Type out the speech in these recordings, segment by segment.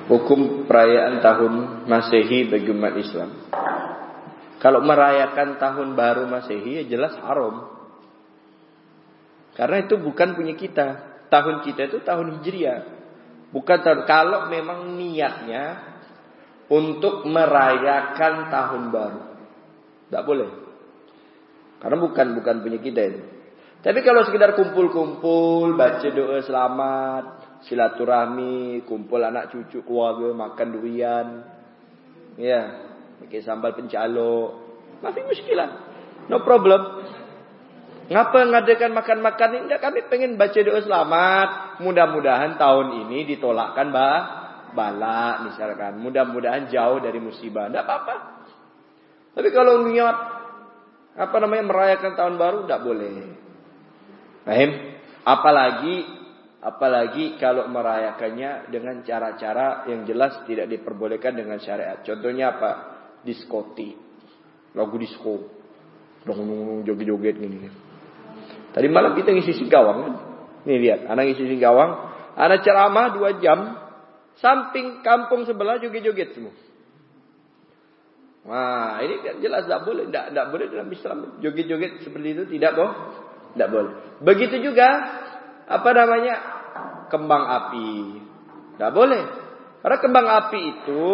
Hukum perayaan tahun Masehi bagi umat Islam. Kalau merayakan tahun baru Masehi ya jelas haram. Karena itu bukan punya kita. Tahun kita itu tahun Hijriah. Bukan tahun. Kalau memang niatnya untuk merayakan tahun baru, tidak boleh. Karena bukan punya kita itu. Tapi kalau sekedar kumpul-kumpul, baca doa selamat, silaturahmi, kumpul anak cucu keluarga, makan durian, ya, pakai sambal pencalo, masih muskilah, no problem. Ngapa ngadakan makan-makan ini? Enggak, kami pengen baca doa selamat. Mudah-mudahan tahun ini ditolakkan bala, misalkan. Mudah-mudahan jauh dari musibah. Enggak apa-apa. Tapi kalau niat merayakan tahun baru, enggak boleh. Paham? Apalagi kalau merayakannya dengan cara-cara yang jelas tidak diperbolehkan dengan syariat. Contohnya apa? Diskotik. Lagu disko. Dong joget-joget gini. Tadi malam kita ngisi singkawang kan? Nih lihat, anak ngisi singkawang, anak ceramah 2 jam, samping kampung sebelah joget-joget semua. Wah, ini kan jelas tidak boleh, tidak boleh dalam Islam. Joget-joget seperti itu tidak boleh. Begitu juga kembang api. Tidak boleh. Karena kembang api itu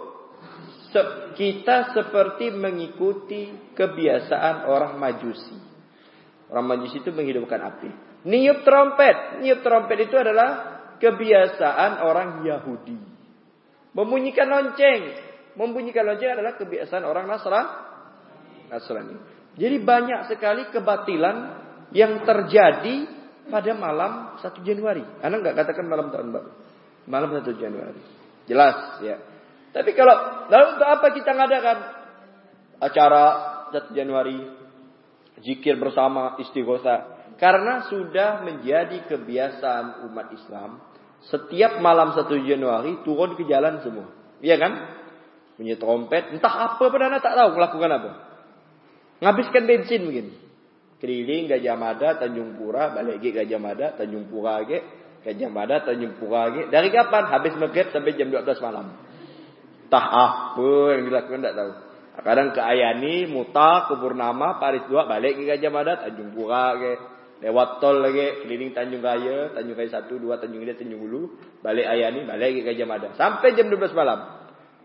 kita seperti mengikuti kebiasaan orang Majusi. Orang Majusi itu menghidupkan api. Niup trompet itu adalah kebiasaan orang Yahudi. Membunyikan lonceng adalah kebiasaan orang Nasrani. Jadi banyak sekali kebatilan yang terjadi pada malam 1 Januari. Anda enggak katakan malam tahun baru. Malam 1 Januari. Jelas ya. Tapi lalu untuk apa kita ngadakan acara 1 Januari, zikir bersama, istighosah? Karena sudah menjadi kebiasaan umat Islam, setiap malam 1 Januari turun ke jalan semua. Iya kan? Punya trompet, entah apa pun anda tak tahu melakukan apa. Ngabiskan bensin mungkin. Keliling Gajah Mada, Tanjung Pura, balik lagi Gajah Mada, Tanjung Pura lagi, Gajah Mada, Tanjung Pura lagi. Dari kapan? Habis maghrib sampai jam 12 malam. Entah apa yang dilakukan tak tahu. Kadang ke Ayani, Muta, ke Purnama, Paris 2, balik ke Gajah Mada, Tanjung Pura lagi. Lewat tol lagi, keliling Tanjung Raya 1, 2, Tanjung Indah, Tanjung Hulu, balik Ayani, balik ke Gajah Mada. Sampai jam 12 malam.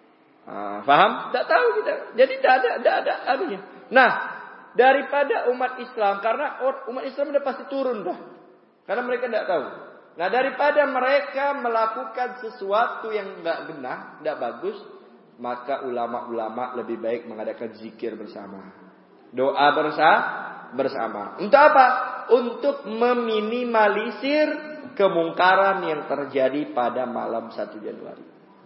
Faham? Tak tahu kita. Jadi tak ada anunya. Nah, daripada umat Islam, karena umat Islam sudah pasti turun dah. Karena mereka tidak tahu. Nah, daripada mereka melakukan sesuatu yang tidak benar, tidak bagus, maka ulama-ulama lebih baik mengadakan zikir bersama. Doa bersama. Untuk apa? Untuk meminimalisir kemungkaran yang terjadi pada malam 1 Januari.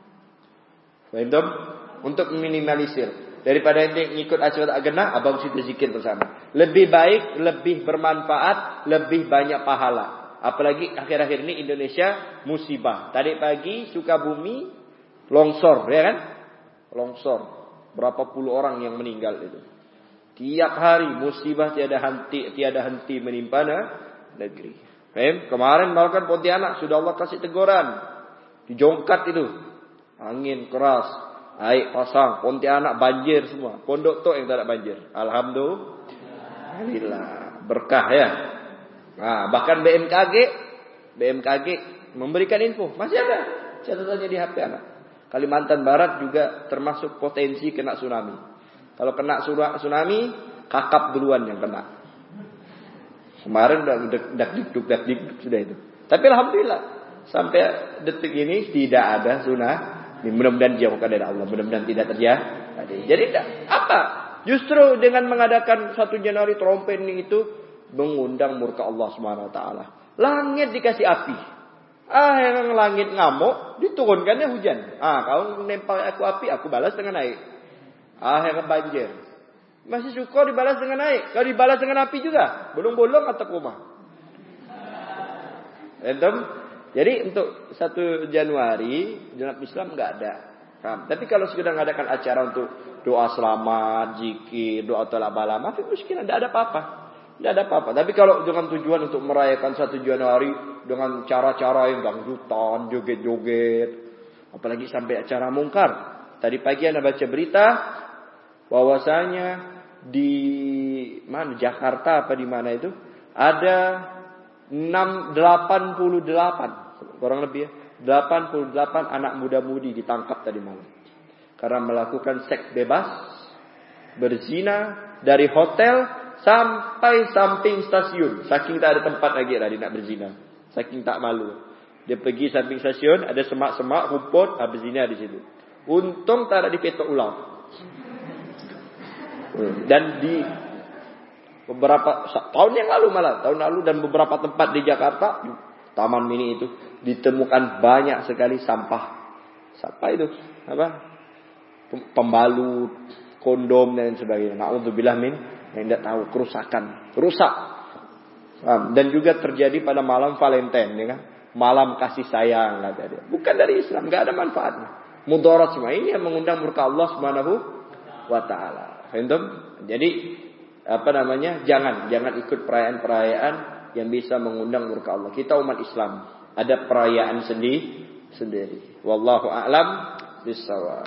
Faham? Untuk meminimalisir. Daripada ente ngikut acara agama, abang situ zikir bersama. Lebih baik, lebih bermanfaat, lebih banyak pahala. Apalagi akhir-akhir ini Indonesia musibah. Tadi pagi Sukabumi longsor, ya kan? Longsor. Berapa puluh orang yang meninggal itu. Tiap hari musibah tiada henti menimpa negeri. Kemarin bahkan Pontianak sudah Allah kasih teguran. Dijongkat itu. Angin keras, air pasang, Pontianak banjir semua. Pondok Tok yang tak ada banjir. Alhamdulillah. Berkah ya. Nah, bahkan BMKG memberikan info. Masih ada catatannya di HP anak. Kalimantan Barat juga termasuk potensi kena tsunami. Kalau kena tsunami, kakap duluan yang kena. Kemarin udah dak-dik sudah itu. Tapi alhamdulillah sampai detik ini tidak ada tsunami. Mudah-mudahan dijauhkan dari Allah. Mudah-mudahan tidak terjadi. Jadi apa? Justru dengan mengadakan 1 Januari trompet ini itu mengundang murka Allah SWT. Langit dikasih api. Yang langit ngamuk, diturunkannya hujan. Kalau nempel aku api, aku balas dengan air. Akhirnya banjir. Masih syukur dibalas dengan air. Kalau dibalas dengan api juga, bolong-bolong atau rumah. Jadi untuk 1 Januari dalam Islam enggak ada. Tapi kalau sekedar mengadakan acara untuk doa selamat, zikir, doa tolak bala, maaf miskin enggak ada apa-apa. Enggak ada apa-apa. Tapi kalau dengan tujuan untuk merayakan 1 Januari dengan cara-cara yang dangdutan, joget-joget, Apalagi sampai acara mungkar. Tadi pagi Anda baca berita bahwasanya di mana Jakarta apa di mana itu ada 88 kurang lebih ya 88 anak muda-mudi ditangkap tadi malam karena melakukan seks bebas, berzina dari hotel sampai samping stasiun. Saking tak ada tempat lagi lah dia nak berzina. Saking tak malu. Dia pergi samping stasiun, ada semak-semak, rumput, berzina di situ. Untung tak ada dipetok ular. Dan di beberapa tahun yang lalu dan beberapa tempat di Jakarta, Taman Mini itu ditemukan banyak sekali sampah. Sampah itu apa? Pembalut, kondom dan sebagainya. Na'udzubillah min yang tidak tahu kerusakan, rusak. Dan juga terjadi pada malam Valentine, ya kan? Malam kasih sayang kata dia. Bukan dari Islam, enggak ada manfaatnya. Mudarat semua ini yang mengundang murka Allah Subhanahu wa taala. Jadi jangan ikut perayaan-perayaan yang bisa mengundang murka Allah. Kita umat Islam ada perayaan sendiri. Wallahu a'lam bishawab.